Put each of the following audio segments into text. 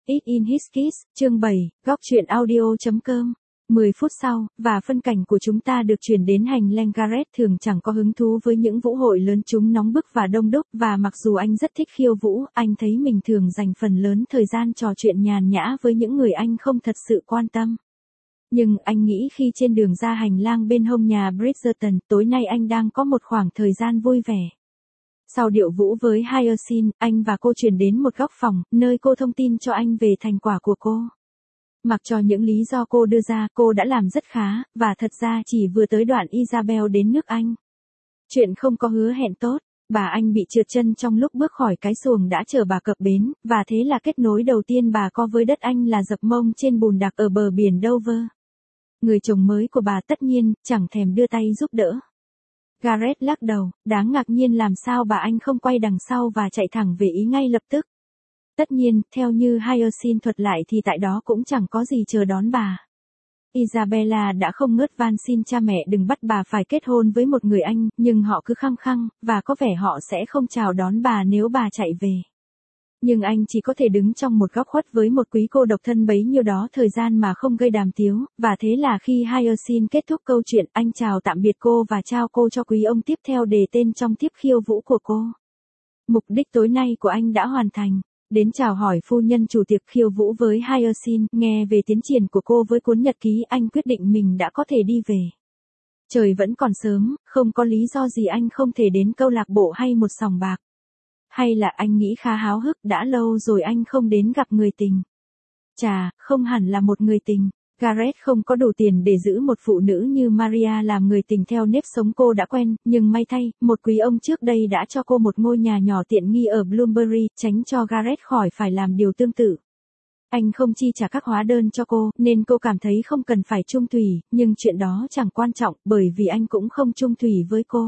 It in His Kiss, chương 7, góc truyện audio.com. 10 phút sau, và phân cảnh của chúng ta được chuyển đến hành lang. Gareth thường chẳng có hứng thú với những vũ hội lớn, chúng nóng bức và đông đúc, và mặc dù anh rất thích khiêu vũ, anh thấy mình thường dành phần lớn thời gian trò chuyện nhàn nhã với những người anh không thật sự quan tâm. Nhưng anh nghĩ khi trên đường ra hành lang bên hông nhà Bridgerton, tối nay anh đang có một khoảng thời gian vui vẻ. Sau điệu vũ với Hyacinth, anh và cô chuyển đến một góc phòng, nơi cô thông tin cho anh về thành quả của cô. Mặc cho những lý do cô đưa ra, cô đã làm rất khá, và thật ra chỉ vừa tới đoạn Isabel đến nước Anh. Chuyện không có hứa hẹn tốt, bà anh bị trượt chân trong lúc bước khỏi cái xuồng đã chở bà cập bến, và thế là kết nối đầu tiên bà có với đất Anh là dập mông trên bùn đặc ở bờ biển Dover. Người chồng mới của bà tất nhiên, chẳng thèm đưa tay giúp đỡ. Gareth lắc đầu, đáng ngạc nhiên làm sao bà anh không quay đằng sau và chạy thẳng về Ý ngay lập tức. Tất nhiên, theo như Hyacinth thuật lại thì tại đó cũng chẳng có gì chờ đón bà. Isabella đã không ngớt van xin cha mẹ đừng bắt bà phải kết hôn với một người Anh, nhưng họ cứ khăng khăng, và có vẻ họ sẽ không chào đón bà nếu bà chạy về. Nhưng anh chỉ có thể đứng trong một góc khuất với một quý cô độc thân bấy nhiêu đó thời gian mà không gây đàm tiếu, và thế là khi Hyacinth kết thúc câu chuyện, anh chào tạm biệt cô và trao cô cho quý ông tiếp theo đề tên trong tiếp khiêu vũ của cô. Mục đích tối nay của anh đã hoàn thành. Đến chào hỏi phu nhân chủ tiệc khiêu vũ với Hyacinth, nghe về tiến triển của cô với cuốn nhật ký, anh quyết định mình đã có thể đi về. Trời vẫn còn sớm, không có lý do gì anh không thể đến câu lạc bộ hay một sòng bạc. Hay là anh nghĩ khá háo hức, đã lâu rồi anh không đến gặp người tình. Chà, không hẳn là một người tình. Gareth không có đủ tiền để giữ một phụ nữ như Maria làm người tình theo nếp sống cô đã quen, nhưng may thay, một quý ông trước đây đã cho cô một ngôi nhà nhỏ tiện nghi ở Bloomsbury, tránh cho Gareth khỏi phải làm điều tương tự. Anh không chi trả các hóa đơn cho cô, nên cô cảm thấy không cần phải chung thủy, nhưng chuyện đó chẳng quan trọng, bởi vì anh cũng không chung thủy với cô.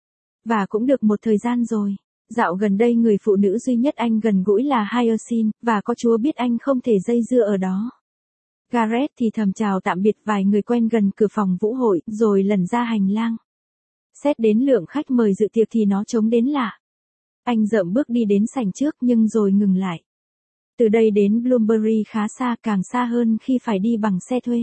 Và cũng được một thời gian rồi. Dạo gần đây người phụ nữ duy nhất anh gần gũi là Hyacinth, và có Chúa biết anh không thể dây dưa ở đó. Gareth thì thầm chào tạm biệt vài người quen gần cửa phòng vũ hội, rồi lần ra hành lang. Xét đến lượng khách mời dự tiệc thì nó trống đến lạ. Anh dậm bước đi đến sảnh trước nhưng rồi ngừng lại. Từ đây đến Bloomsbury khá xa, càng xa hơn khi phải đi bằng xe thuê.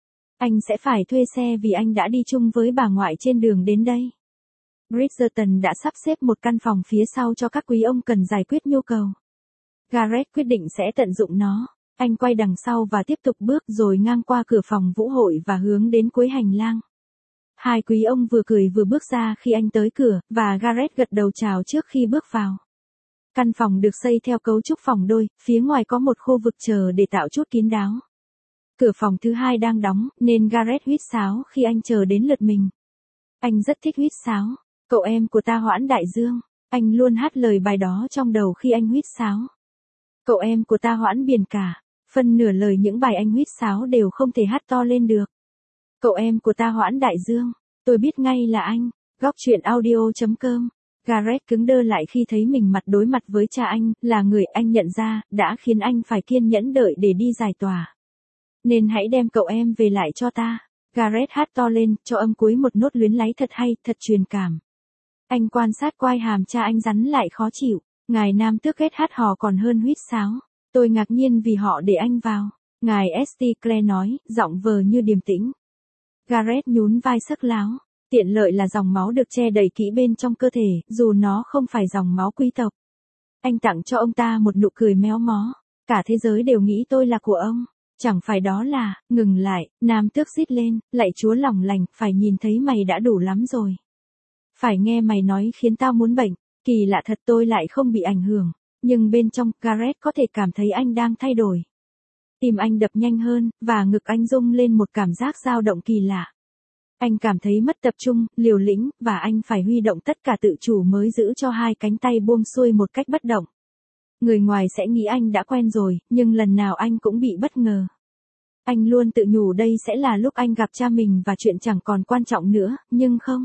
Anh sẽ phải thuê xe vì anh đã đi chung với bà ngoại trên đường đến đây. Bridgerton đã sắp xếp một căn phòng phía sau cho các quý ông cần giải quyết nhu cầu. Gareth quyết định sẽ tận dụng nó. Anh quay đằng sau và tiếp tục bước rồi ngang qua cửa phòng vũ hội và hướng đến cuối hành lang. Hai quý ông vừa cười vừa bước ra khi anh tới cửa, và Gareth gật đầu chào trước khi bước vào. Căn phòng được xây theo cấu trúc phòng đôi, phía ngoài có một khu vực chờ để tạo chút kín đáo. Cửa phòng thứ hai đang đóng, nên Gareth huýt sáo khi anh chờ đến lượt mình. Anh rất thích huýt sáo. Cậu em của ta Hoãn Đại Dương. Anh luôn hát lời bài đó trong đầu khi anh huýt sáo. Cậu em của ta Hoãn Biển Cả. Phân nửa lời những bài anh huýt sáo đều không thể hát to lên được. Cậu em của ta Hoãn Đại Dương. Tôi biết ngay là anh. Góc truyện audio.com. Gareth cứng đơ lại khi thấy mình mặt đối mặt với cha anh, là người anh nhận ra, đã khiến anh phải kiên nhẫn đợi để đi giải tỏa. Nên hãy đem cậu em về lại cho ta. Gareth hát to lên, cho âm cuối một nốt luyến láy thật hay, thật truyền cảm. Anh quan sát quai hàm cha anh rắn lại khó chịu. Ngài Nam Tước ghét hát hò còn hơn huýt sáo. Tôi ngạc nhiên vì họ để anh vào. Ngài St. Clair nói, giọng vờ như điềm tĩnh. Gareth nhún vai sắc láo. Tiện lợi là dòng máu được che đầy kỹ bên trong cơ thể, dù nó không phải dòng máu quý tộc. Anh tặng cho ông ta một nụ cười méo mó. Cả thế giới đều nghĩ tôi là của ông. Chẳng phải đó là, ngừng lại, Nam Tước rít lên, lạy Chúa lòng lành, phải nhìn thấy mày đã đủ lắm rồi. Phải nghe mày nói khiến tao muốn bệnh, kỳ lạ thật tôi lại không bị ảnh hưởng, nhưng bên trong, Gareth có thể cảm thấy anh đang thay đổi. Tim anh đập nhanh hơn, và ngực anh rung lên một cảm giác dao động kỳ lạ. Anh cảm thấy mất tập trung, liều lĩnh, và anh phải huy động tất cả tự chủ mới giữ cho hai cánh tay buông xuôi một cách bất động. Người ngoài sẽ nghĩ anh đã quen rồi, nhưng lần nào anh cũng bị bất ngờ. Anh luôn tự nhủ đây sẽ là lúc anh gặp cha mình và chuyện chẳng còn quan trọng nữa, nhưng không.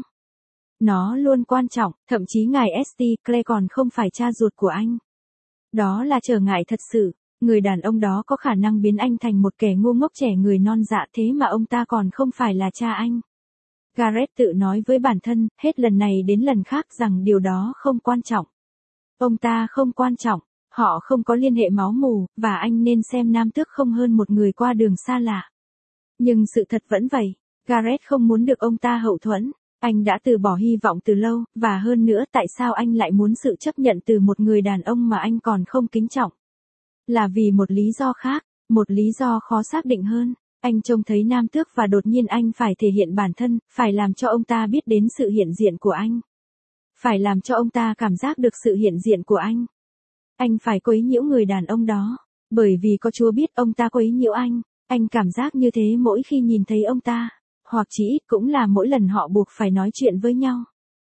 Nó luôn quan trọng, thậm chí ngài St. Clair còn không phải cha ruột của anh. Đó là trở ngại thật sự, người đàn ông đó có khả năng biến anh thành một kẻ ngu ngốc trẻ người non dạ thế mà ông ta còn không phải là cha anh. Gareth tự nói với bản thân, hết lần này đến lần khác rằng điều đó không quan trọng. Ông ta không quan trọng, Họ không có liên hệ máu mủ, và anh nên xem Nam Tước không hơn một người qua đường xa lạ. Nhưng sự thật vẫn vậy, Gareth không muốn được ông ta hậu thuẫn. Anh đã từ bỏ hy vọng từ lâu, và hơn nữa tại sao anh lại muốn sự chấp nhận từ một người đàn ông mà anh còn không kính trọng? Là vì một lý do khác, một lý do khó xác định hơn. Anh trông thấy Nam Tước và đột nhiên anh phải thể hiện bản thân, phải làm cho ông ta biết đến sự hiện diện của anh. Phải làm cho ông ta cảm giác được sự hiện diện của anh. Anh phải quấy nhiễu người đàn ông đó, bởi vì có Chúa biết ông ta quấy nhiễu anh. Anh cảm giác như thế mỗi khi nhìn thấy ông ta, hoặc chỉ ít cũng là mỗi lần họ buộc phải nói chuyện với nhau.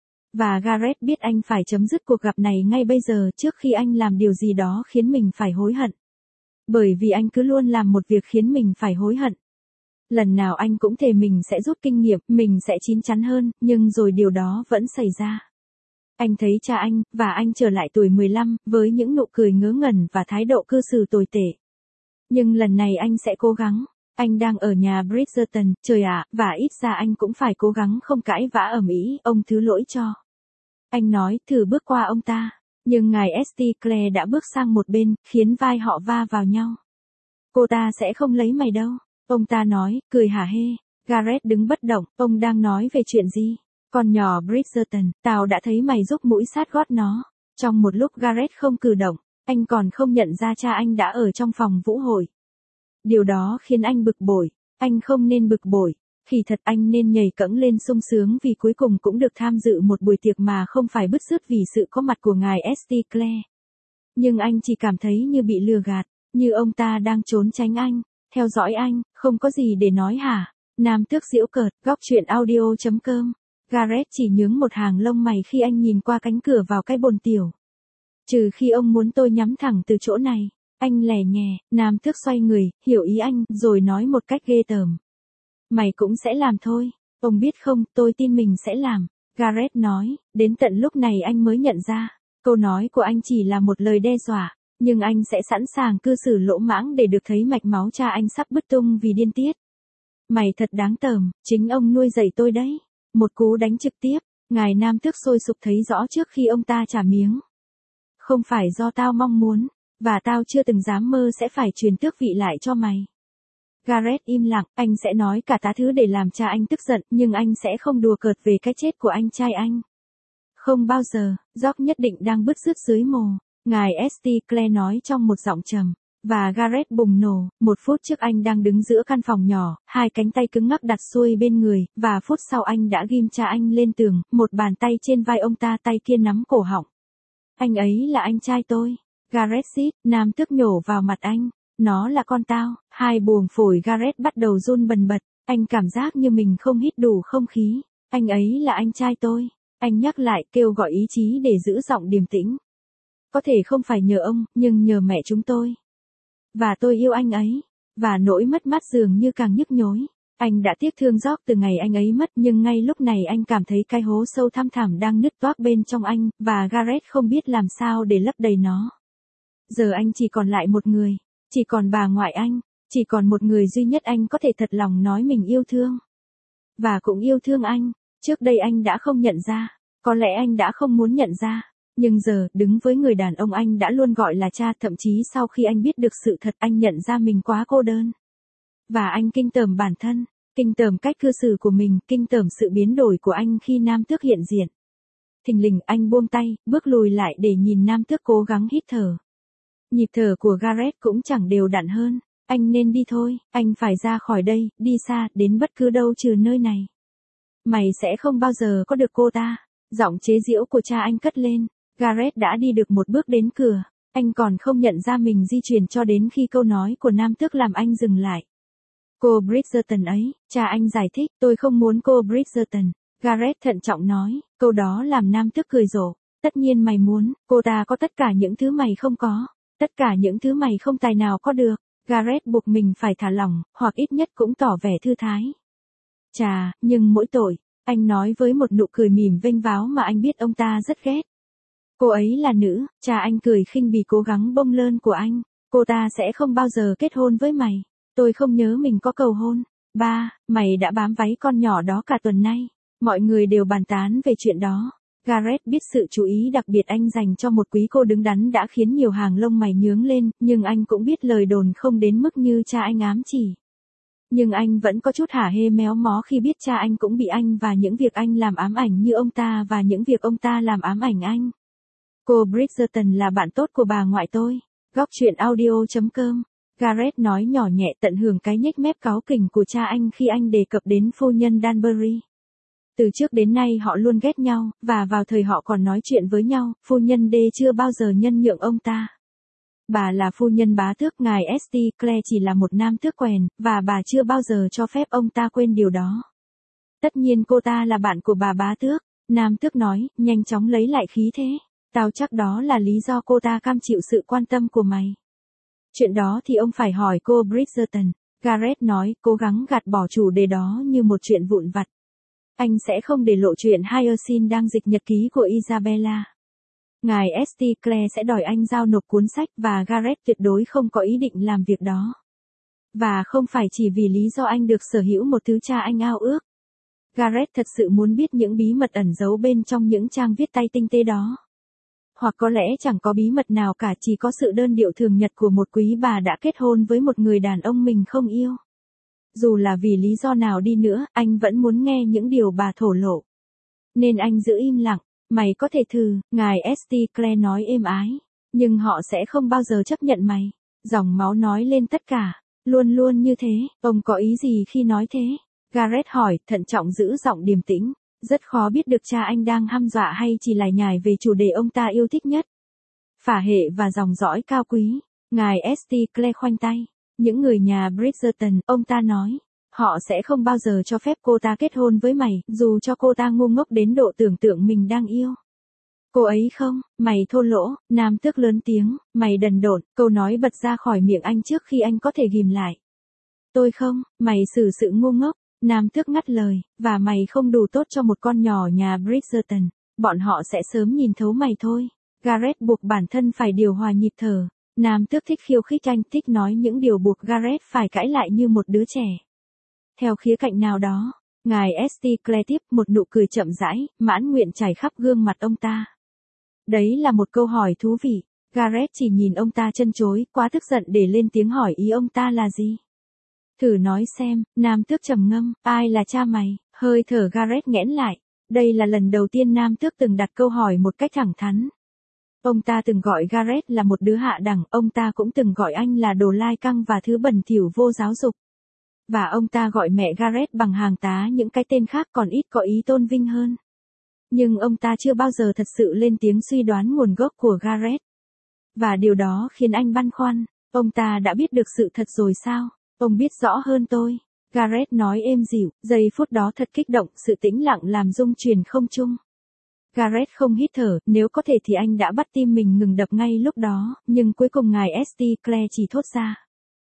Và Gareth biết anh phải chấm dứt cuộc gặp này ngay bây giờ trước khi anh làm điều gì đó khiến mình phải hối hận. Bởi vì anh cứ luôn làm một việc khiến mình phải hối hận. Lần nào anh cũng thề mình sẽ rút kinh nghiệm, mình sẽ chín chắn hơn, nhưng rồi điều đó vẫn xảy ra. Anh thấy cha anh, và anh trở lại tuổi 15, với những nụ cười ngớ ngẩn và thái độ cư xử tồi tệ. Nhưng lần này anh sẽ cố gắng. Anh đang ở nhà Bridgerton, trời ạ, và ít ra anh cũng phải cố gắng không cãi vã ầm ĩ, ông thứ lỗi cho. Anh nói, thử bước qua ông ta. Nhưng ngài St. Clair đã bước sang một bên, khiến vai họ va vào nhau. Cô ta sẽ không lấy mày đâu. Ông ta nói, cười hả hê. Gareth đứng bất động, ông đang nói về chuyện gì? Con nhỏ Bridgerton, tao đã thấy mày rúc mũi sát gót nó. Trong một lúc Gareth không cử động, anh còn không nhận ra cha anh đã ở trong phòng vũ hội. Điều đó khiến anh bực bội. Anh không nên bực bội. Khi thật anh nên nhảy cẫng lên sung sướng vì cuối cùng cũng được tham dự một buổi tiệc mà không phải bứt rứt vì sự có mặt của ngài St. Clair. Nhưng anh chỉ cảm thấy như bị lừa gạt, như ông ta đang trốn tránh anh, theo dõi anh, không có gì để nói hả? Nam Tước giễu cợt, góc truyện audio.com. Gareth chỉ nhướng một hàng lông mày khi anh nhìn qua cánh cửa vào cái bồn tiểu. Trừ khi ông muốn tôi nhắm thẳng từ chỗ này. Anh lè nhè, Nam Tước xoay người, hiểu ý anh, rồi nói một cách ghê tởm. Mày cũng sẽ làm thôi. Ông biết không, tôi tin mình sẽ làm. Gareth nói, đến tận lúc này anh mới nhận ra. Câu nói của anh chỉ là một lời đe dọa, nhưng anh sẽ sẵn sàng cư xử lỗ mãng để được thấy mạch máu cha anh sắp bứt tung vì điên tiết. Mày thật đáng tởm, chính ông nuôi dạy tôi đấy. Một cú đánh trực tiếp, ngài Nam Tước sôi sục thấy rõ trước khi ông ta trả miếng. Không phải do tao mong muốn, và tao chưa từng dám mơ sẽ phải truyền tước vị lại cho mày. Gareth im lặng, anh sẽ nói cả tá thứ để làm cha anh tức giận, nhưng anh sẽ không đùa cợt về cái chết của anh trai anh. Không bao giờ, George nhất định đang bứt rứt dưới mồ, ngài St. Clair nói trong một giọng trầm. Và Gareth bùng nổ, 1 phút trước anh đang đứng giữa căn phòng nhỏ, hai cánh tay cứng ngắc đặt xuôi bên người, và phút sau anh đã ghim cha anh lên tường, một bàn tay trên vai ông ta, tay kia nắm cổ họng. Anh ấy là anh trai tôi. Gareth xít, Nam Tước nhổ vào mặt anh. Nó là con tao. Hai buồng phổi Gareth bắt đầu run bần bật. Anh cảm giác như mình không hít đủ không khí. Anh ấy là anh trai tôi. Anh nhắc lại, kêu gọi ý chí để giữ giọng điềm tĩnh. Có thể không phải nhờ ông, nhưng nhờ mẹ chúng tôi. Và tôi yêu anh ấy. Và nỗi mất mát dường như càng nhức nhối. Anh đã tiếc thương George từ ngày anh ấy mất, nhưng ngay lúc này anh cảm thấy cái hố sâu thăm thẳm đang nứt toác bên trong anh, và Gareth không biết làm sao để lấp đầy nó. Giờ anh chỉ còn lại một người, chỉ còn bà ngoại anh, chỉ còn một người duy nhất anh có thể thật lòng nói mình yêu thương. Và cũng yêu thương anh, trước đây anh đã không nhận ra, có lẽ anh đã không muốn nhận ra, nhưng giờ, đứng với người đàn ông anh đã luôn gọi là cha, thậm chí sau khi anh biết được sự thật anh nhận ra mình quá cô đơn. Và anh kinh tởm bản thân, kinh tởm cách cư xử của mình, kinh tởm sự biến đổi của anh khi Nam Tước hiện diện. Thình lình anh buông tay, bước lùi lại để nhìn Nam Tước cố gắng hít thở. Nhịp thở của Gareth cũng chẳng đều đặn hơn. Anh nên đi thôi, anh phải ra khỏi đây, đi xa, đến bất cứ đâu trừ nơi này. Mày sẽ không bao giờ có được cô ta. Giọng chế giễu của cha anh cất lên. Gareth đã đi được một bước đến cửa. Anh còn không nhận ra mình di chuyển cho đến khi câu nói của Nam Tước làm anh dừng lại. Cô Bridgerton ấy, cha anh giải thích, tôi không muốn cô Bridgerton. Gareth thận trọng nói, câu đó làm Nam Tước cười rộ. Tất nhiên mày muốn, cô ta có tất cả những thứ mày không có. Tất cả những thứ mày không tài nào có được. Gareth buộc mình phải thả lỏng, hoặc ít nhất cũng tỏ vẻ thư thái. Chà, nhưng mỗi tội, anh nói với một nụ cười mỉm vênh váo mà anh biết ông ta rất ghét. Cô ấy là nữ, cha anh cười khinh bỉ cố gắng bông lơn của anh. Cô ta sẽ không bao giờ kết hôn với mày. Tôi không nhớ mình có cầu hôn. Ba, mày đã bám váy con nhỏ đó cả tuần nay. Mọi người đều bàn tán về chuyện đó. Gareth biết sự chú ý đặc biệt anh dành cho một quý cô đứng đắn đã khiến nhiều hàng lông mày nhướng lên, nhưng anh cũng biết lời đồn không đến mức như cha anh ám chỉ. Nhưng anh vẫn có chút hả hê méo mó khi biết cha anh cũng bị anh và những việc anh làm ám ảnh như ông ta và những việc ông ta làm ám ảnh anh. Cô Bridgerton là bạn tốt của bà ngoại tôi. Góc chuyện audio.com. Gareth nói nhỏ nhẹ tận hưởng cái nhếch mép cáu kỉnh của cha anh khi anh đề cập đến phu nhân Danbury. Từ trước đến nay họ luôn ghét nhau, và vào thời họ còn nói chuyện với nhau, phu nhân D chưa bao giờ nhân nhượng ông ta. Bà là phu nhân bá tước, ngài St. Clair chỉ là một nam tước quèn, và bà chưa bao giờ cho phép ông ta quên điều đó. Tất nhiên cô ta là bạn của bà bá tước, nam tước nói, nhanh chóng lấy lại khí thế. Tao chắc đó là lý do cô ta cam chịu sự quan tâm của mày. Chuyện đó thì ông phải hỏi cô Bridgerton. Gareth nói, cố gắng gạt bỏ chủ đề đó như một chuyện vụn vặt. Anh sẽ không để lộ chuyện Hyacinth đang dịch nhật ký của Isabella. Ngài St. Clair sẽ đòi anh giao nộp cuốn sách và Gareth tuyệt đối không có ý định làm việc đó. Và không phải chỉ vì lý do anh được sở hữu một thứ cha anh ao ước. Gareth thật sự muốn biết những bí mật ẩn giấu bên trong những trang viết tay tinh tế đó. Hoặc có lẽ chẳng có bí mật nào cả, chỉ có sự đơn điệu thường nhật của một quý bà đã kết hôn với một người đàn ông mình không yêu. Dù là vì lý do nào đi nữa, anh vẫn muốn nghe những điều bà thổ lộ. Nên anh giữ im lặng. Mày có thể thử, ngài St. Clair nói êm ái. Nhưng họ sẽ không bao giờ chấp nhận mày. Dòng máu nói lên tất cả. Luôn luôn như thế, ông có ý gì khi nói thế? Gareth hỏi, thận trọng giữ giọng điềm tĩnh. Rất khó biết được cha anh đang hăm dọa hay chỉ lải nhải về chủ đề ông ta yêu thích nhất. Phả hệ và dòng dõi cao quý. Ngài St. Clair khoanh tay. Những người nhà Bridgerton, ông ta nói. Họ sẽ không bao giờ cho phép cô ta kết hôn với mày, dù cho cô ta ngu ngốc đến độ tưởng tượng mình đang yêu. Cô ấy không, mày thô lỗ, nam tước lớn tiếng, mày đần độn, câu nói bật ra khỏi miệng anh trước khi anh có thể ghim lại. Tôi không, mày xử sự ngu ngốc, nam tước ngắt lời, và mày không đủ tốt cho một con nhỏ nhà Bridgerton, bọn họ sẽ sớm nhìn thấu mày thôi. Gareth buộc bản thân phải điều hòa nhịp thở, nam tước thích khiêu khích, anh thích nói những điều buộc Gareth phải cãi lại như một đứa trẻ. Theo khía cạnh nào đó, ngài St. Clair tiếp, một nụ cười chậm rãi, mãn nguyện chảy khắp gương mặt ông ta. Đấy là một câu hỏi thú vị. Gareth chỉ nhìn ông ta chân chối, quá tức giận để lên tiếng hỏi ý ông ta là gì. Thử nói xem, nam tước trầm ngâm, ai là cha mày? Hơi thở Gareth nghẽn lại. Đây là lần đầu tiên nam tước từng đặt câu hỏi một cách thẳng thắn. Ông ta từng gọi Gareth là một đứa hạ đẳng, ông ta cũng từng gọi anh là đồ lai căng và thứ bẩn thỉu vô giáo dục. Và ông ta gọi mẹ Gareth bằng hàng tá những cái tên khác còn ít có ý tôn vinh hơn. Nhưng ông ta chưa bao giờ thật sự lên tiếng suy đoán nguồn gốc của Gareth. Và điều đó khiến anh băn khoăn, ông ta đã biết được sự thật rồi sao? Ông biết rõ hơn tôi. Gareth nói êm dịu, giây phút đó thật kích động, sự tĩnh lặng làm rung chuyển không trung. Gareth không hít thở, nếu có thể thì anh đã bắt tim mình ngừng đập ngay lúc đó, nhưng cuối cùng ngài St. Clair chỉ thốt ra.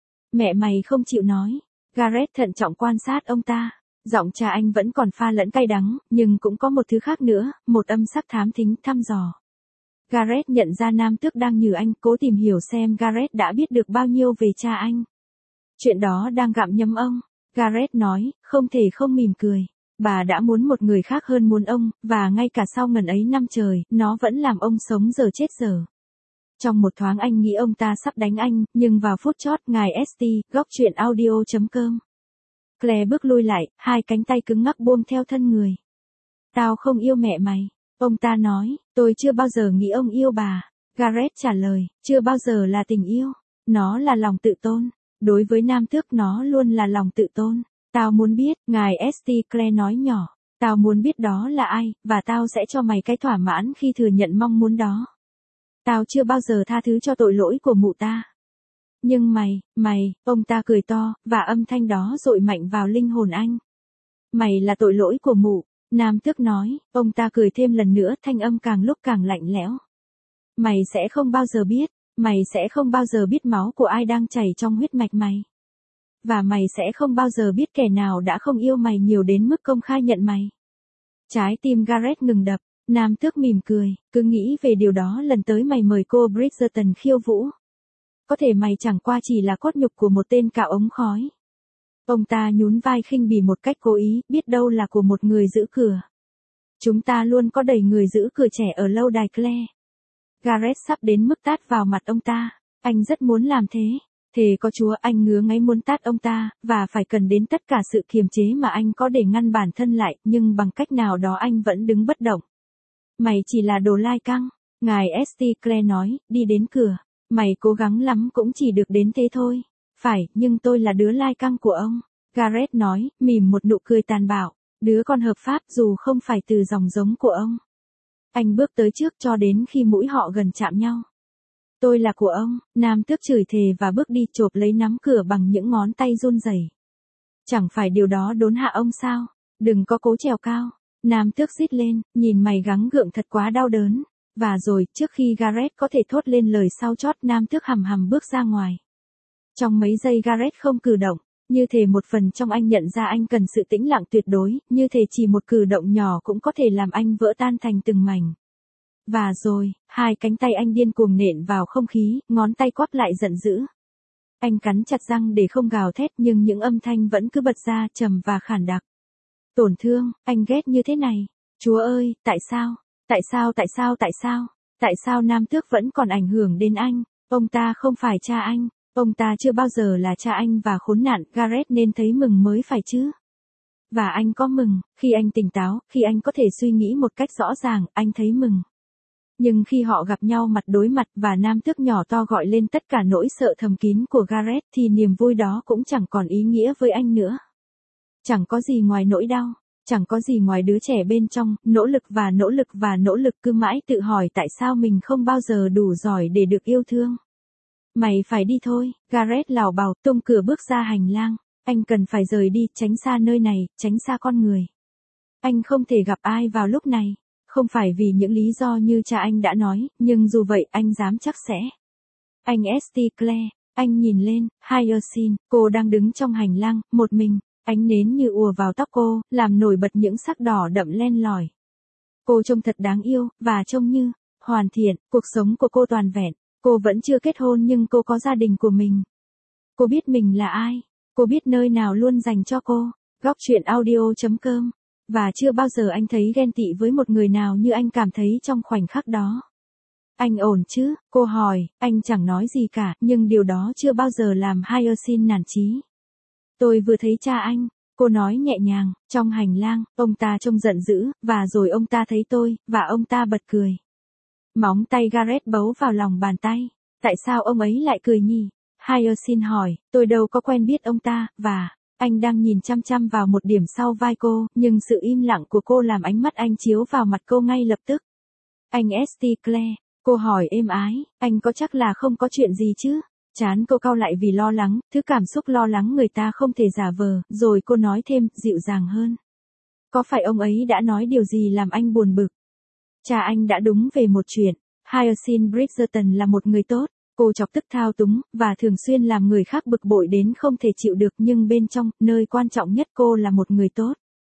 Mẹ mày không chịu nói. Gareth thận trọng quan sát ông ta. Giọng cha anh vẫn còn pha lẫn cay đắng, nhưng cũng có một thứ khác nữa, một âm sắc thám thính, thăm dò. Gareth nhận ra nam tước đang nhử anh, cố tìm hiểu xem Gareth đã biết được bao nhiêu về cha anh. Chuyện đó đang gặm nhấm ông. Gareth nói, không thể không mỉm cười. Bà đã muốn một người khác hơn muốn ông, và ngay cả sau ngần ấy năm trời, nó vẫn làm ông sống giờ chết giờ. Trong một thoáng anh nghĩ ông ta sắp đánh anh, nhưng vào phút chót, ngài St. Góc chuyện audio.com. Claire bước lui lại, hai cánh tay cứng ngắc buông theo thân người. Tao không yêu mẹ mày. Ông ta nói, tôi chưa bao giờ nghĩ ông yêu bà. Gareth trả lời, chưa bao giờ là tình yêu. Nó là lòng tự tôn. Đối với nam tước nó luôn là lòng tự tôn. Tao muốn biết, ngài St. Clair nói nhỏ. Tao muốn biết đó là ai, và tao sẽ cho mày cái thỏa mãn khi thừa nhận mong muốn đó. Tao chưa bao giờ tha thứ cho tội lỗi của mụ ta. Nhưng mày, ông ta cười to, và âm thanh đó dội mạnh vào linh hồn anh. Mày là tội lỗi của mụ, nam tước nói, ông ta cười thêm lần nữa, thanh âm càng lúc càng lạnh lẽo. Mày sẽ không bao giờ biết, mày sẽ không bao giờ biết máu của ai đang chảy trong huyết mạch mày. Và mày sẽ không bao giờ biết kẻ nào đã không yêu mày nhiều đến mức công khai nhận mày. Trái tim Gareth ngừng đập, nam tước mỉm cười, cứ nghĩ về điều đó lần tới mày mời cô Bridgerton khiêu vũ. Có thể mày chẳng qua chỉ là cốt nhục của một tên cạo ống khói. Ông ta nhún vai khinh bỉ một cách cố ý, biết đâu là của một người giữ cửa. Chúng ta luôn có đầy người giữ cửa trẻ ở lâu đài Claire. Gareth sắp đến mức tát vào mặt ông ta. Anh rất muốn làm thế. Thề có Chúa, anh ngứa ngáy muốn tát ông ta, và phải cần đến tất cả sự kiềm chế mà anh có để ngăn bản thân lại, nhưng bằng cách nào đó anh vẫn đứng bất động. Mày chỉ là đồ lai căng. Ngài St. Clare nói, đi đến cửa. Mày cố gắng lắm cũng chỉ được đến thế thôi. Phải, nhưng tôi là đứa lai căng của ông. Gareth nói, mỉm một nụ cười tàn bạo. Đứa con hợp pháp dù không phải từ dòng giống của ông. Anh bước tới trước cho đến khi mũi họ gần chạm nhau. Tôi là của ông, nam tước chửi thề và bước đi chộp lấy nắm cửa bằng những ngón tay run rẩy. Chẳng phải điều đó đốn hạ ông sao? Đừng có cố trèo cao. Nam tước rít lên, nhìn mày gắng gượng thật quá đau đớn. Và rồi, trước khi Gareth có thể thốt lên lời sau chót, nam tước hầm hầm bước ra ngoài. Trong mấy giây Gareth không cử động, như thể một phần trong anh nhận ra anh cần sự tĩnh lặng tuyệt đối, như thể chỉ một cử động nhỏ cũng có thể làm anh vỡ tan thành từng mảnh. Và rồi, hai cánh tay anh điên cuồng nện vào không khí, ngón tay quắp lại giận dữ. Anh cắn chặt răng để không gào thét nhưng những âm thanh vẫn cứ bật ra trầm và khản đặc. Tổn thương, anh ghét như thế này. Chúa ơi, tại sao? Tại sao, tại sao, tại sao? Tại sao nam tước vẫn còn ảnh hưởng đến anh? Ông ta không phải cha anh. Ông ta chưa bao giờ là cha anh và khốn nạn, Gareth nên thấy mừng mới phải chứ. Và anh có mừng, khi anh tỉnh táo, khi anh có thể suy nghĩ một cách rõ ràng, anh thấy mừng. Nhưng khi họ gặp nhau mặt đối mặt và nam tước nhỏ to gọi lên tất cả nỗi sợ thầm kín của Gareth thì niềm vui đó cũng chẳng còn ý nghĩa với anh nữa. Chẳng có gì ngoài nỗi đau, chẳng có gì ngoài đứa trẻ bên trong, nỗ lực và nỗ lực và nỗ lực cứ mãi tự hỏi tại sao mình không bao giờ đủ giỏi để được yêu thương. Mày phải đi thôi, Gareth lảo bảo tung cửa bước ra hành lang. Anh cần phải rời đi, tránh xa nơi này, tránh xa con người. Anh không thể gặp ai vào lúc này. Không phải vì những lý do như cha anh đã nói, nhưng dù vậy anh dám chắc sẽ. Anh St. Clare, anh nhìn lên, Hyacinth, cô đang đứng trong hành lang, một mình, ánh nến như ùa vào tóc cô, làm nổi bật những sắc đỏ đậm len lỏi. Cô trông thật đáng yêu, và trông như, hoàn thiện, cuộc sống của cô toàn vẹn. Cô vẫn chưa kết hôn nhưng cô có gia đình của mình. Cô biết mình là ai, cô biết nơi nào luôn dành cho cô. Góc truyện audio.com. Và chưa bao giờ anh thấy ghen tị với một người nào như anh cảm thấy trong khoảnh khắc đó. Anh ổn chứ? Cô hỏi, anh chẳng nói gì cả, nhưng điều đó chưa bao giờ làm Hyacinth nản chí. Tôi vừa thấy cha anh, cô nói nhẹ nhàng, trong hành lang, ông ta trông giận dữ, và rồi ông ta thấy tôi, và ông ta bật cười. Móng tay Gareth bấu vào lòng bàn tay. Tại sao ông ấy lại cười nhỉ? Hyacinth hỏi, tôi đâu có quen biết ông ta, và... Anh đang nhìn chăm chăm vào một điểm sau vai cô, nhưng sự im lặng của cô làm ánh mắt anh chiếu vào mặt cô ngay lập tức. Anh St. Clare, cô hỏi êm ái, anh có chắc là không có chuyện gì chứ? Trán cô cau lại vì lo lắng, thứ cảm xúc lo lắng người ta không thể giả vờ, rồi cô nói thêm, dịu dàng hơn. Có phải ông ấy đã nói điều gì làm anh buồn bực? Cha anh đã đúng về một chuyện, Hyacinth Bridgerton là một người tốt. Cô chọc tức thao túng, và thường xuyên làm người khác bực bội đến không thể chịu được nhưng bên trong, nơi quan trọng nhất cô là một người tốt.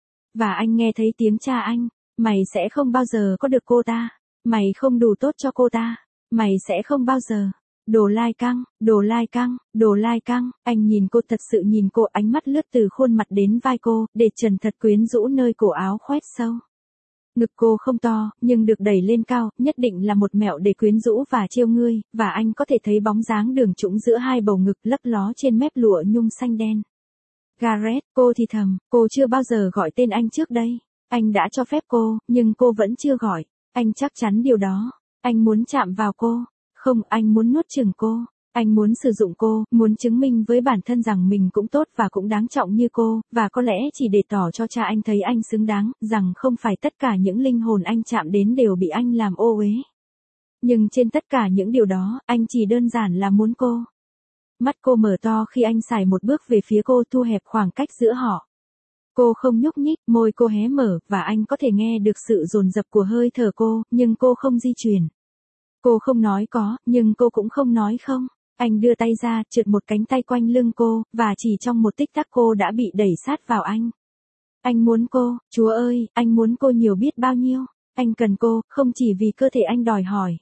Và anh nghe thấy tiếng cha anh, mày sẽ không bao giờ có được cô ta, mày không đủ tốt cho cô ta, mày sẽ không bao giờ. Đồ lai căng, đồ lai căng, đồ lai căng, anh nhìn cô thật sự nhìn cô ánh mắt lướt từ khuôn mặt đến vai cô, để trần thật quyến rũ nơi cổ áo khoét sâu. Ngực cô không to, nhưng được đẩy lên cao, nhất định là một mẹo để quyến rũ và trêu ngươi, và anh có thể thấy bóng dáng đường trũng giữa hai bầu ngực lấp ló trên mép lụa nhung xanh đen. Gareth, cô thì thầm, cô chưa bao giờ gọi tên anh trước đây. Anh đã cho phép cô, nhưng cô vẫn chưa gọi. Anh chắc chắn điều đó. Anh muốn chạm vào cô. Không, anh muốn nuốt chửng cô. Anh muốn sử dụng cô, muốn chứng minh với bản thân rằng mình cũng tốt và cũng đáng trọng như cô, và có lẽ chỉ để tỏ cho cha anh thấy anh xứng đáng, rằng không phải tất cả những linh hồn anh chạm đến đều bị anh làm ô uế. Nhưng trên tất cả những điều đó, anh chỉ đơn giản là muốn cô. Mắt cô mở to khi anh xài một bước về phía cô thu hẹp khoảng cách giữa họ. Cô không nhúc nhích, môi cô hé mở, và anh có thể nghe được sự dồn dập của hơi thở cô, nhưng cô không di chuyển. Cô không nói có, nhưng cô cũng không nói không. Anh đưa tay ra, trượt một cánh tay quanh lưng cô, và chỉ trong một tích tắc cô đã bị đẩy sát vào anh. Anh muốn cô, Chúa ơi, anh muốn cô nhiều biết bao nhiêu. Anh cần cô, không chỉ vì cơ thể anh đòi hỏi.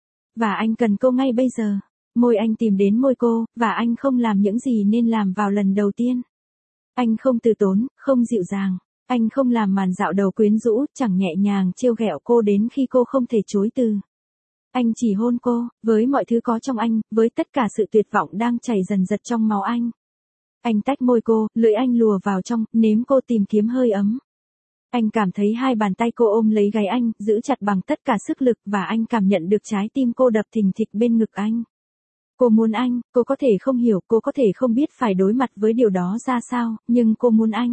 Và anh cần cô ngay bây giờ. Môi anh tìm đến môi cô, và anh không làm những gì nên làm vào lần đầu tiên. Anh không từ tốn, không dịu dàng. Anh không làm màn dạo đầu quyến rũ, chẳng nhẹ nhàng trêu ghẹo cô đến khi cô không thể chối từ. Anh chỉ hôn cô, với mọi thứ có trong anh, với tất cả sự tuyệt vọng đang chảy dần dật trong máu anh. Anh tách môi cô, lưỡi anh lùa vào trong, nếm cô tìm kiếm hơi ấm. Anh cảm thấy hai bàn tay cô ôm lấy gáy anh, giữ chặt bằng tất cả sức lực và anh cảm nhận được trái tim cô đập thình thịch bên ngực anh. Cô muốn anh, cô có thể không hiểu, cô có thể không biết phải đối mặt với điều đó ra sao, nhưng cô muốn anh.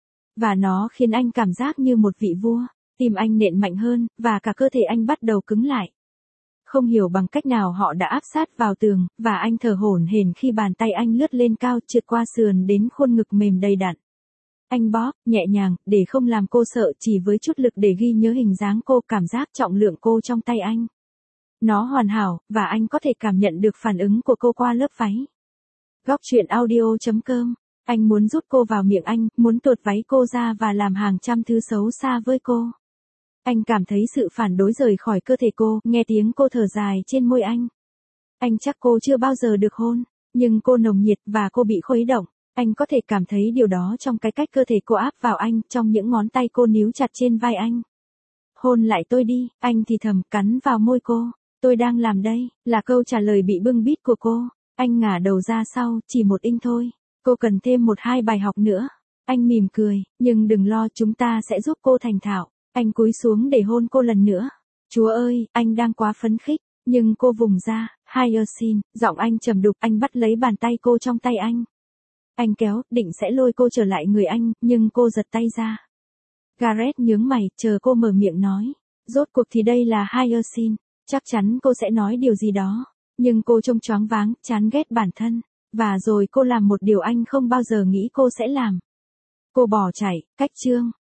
Và nó khiến anh cảm giác như một vị vua, tim anh nện mạnh hơn, và cả cơ thể anh bắt đầu cứng lại. Không hiểu bằng cách nào họ đã áp sát vào tường, và anh thở hổn hển khi bàn tay anh lướt lên cao trượt qua sườn đến khuôn ngực mềm đầy đặn. Anh bóp, nhẹ nhàng, để không làm cô sợ, chỉ với chút lực để ghi nhớ hình dáng cô, cảm giác trọng lượng cô trong tay anh. Nó hoàn hảo, và anh có thể cảm nhận được phản ứng của cô qua lớp váy. Góc truyện audio.com. Anh muốn rút cô vào miệng anh, muốn tuột váy cô ra và làm hàng trăm thứ xấu xa với cô. Anh cảm thấy sự phản đối rời khỏi cơ thể cô, nghe tiếng cô thở dài trên môi anh. Anh chắc cô chưa bao giờ được hôn, nhưng cô nồng nhiệt và cô bị khuấy động. Anh có thể cảm thấy điều đó trong cái cách cơ thể cô áp vào anh, trong những ngón tay cô níu chặt trên vai anh. Hôn lại tôi đi, anh thì thầm, cắn vào môi cô. Tôi đang làm đây, là câu trả lời bị bưng bít của cô. Anh ngả đầu ra sau, chỉ một inch thôi. Cô cần thêm 1-2 bài học nữa. Anh mỉm cười, nhưng đừng lo, chúng ta sẽ giúp cô thành thạo. Anh cúi xuống để hôn cô lần nữa. Chúa ơi, anh đang quá phấn khích. Nhưng cô vùng ra, Hyacinth, giọng anh trầm đục, anh bắt lấy bàn tay cô trong tay anh. Anh kéo, định sẽ lôi cô trở lại người anh, nhưng cô giật tay ra. Gareth nhướng mày, chờ cô mở miệng nói. Rốt cuộc thì đây là Hyacinth, chắc chắn cô sẽ nói điều gì đó. Nhưng cô trông choáng váng, chán ghét bản thân. Và rồi cô làm một điều anh không bao giờ nghĩ cô sẽ làm. Cô bỏ chạy, cách chương.